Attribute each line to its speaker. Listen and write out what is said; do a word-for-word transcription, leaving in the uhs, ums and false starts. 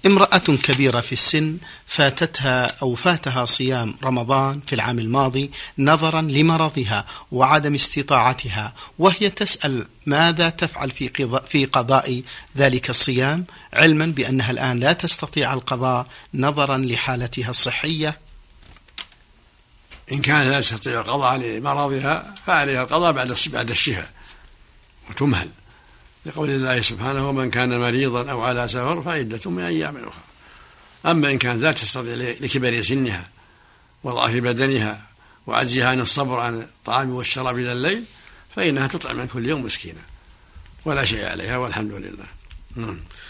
Speaker 1: امرأة كبيرة في السن فاتتها أو فاتها صيام رمضان في العام الماضي نظرا لمرضها وعدم استطاعتها، وهي تسأل ماذا تفعل في قضاء ذلك الصيام، علما بأنها الآن لا تستطيع القضاء نظرا لحالتها الصحية.
Speaker 2: إن كان لا تستطيع القضاء لمرضها فعليها القضاء بعد الشفاء وتمهل، لقول الله سبحانه: ومن كان مريضا أو على سفر فعدة من أيام أخرى. أما إن كانت لا تستطيع لكبر سنها وضعف بدنها وعجزها عن الصبر عن الطعام والشراب إلى الليل فإنها تطعم من كل يوم مسكينا ولا شيء عليها والحمد لله.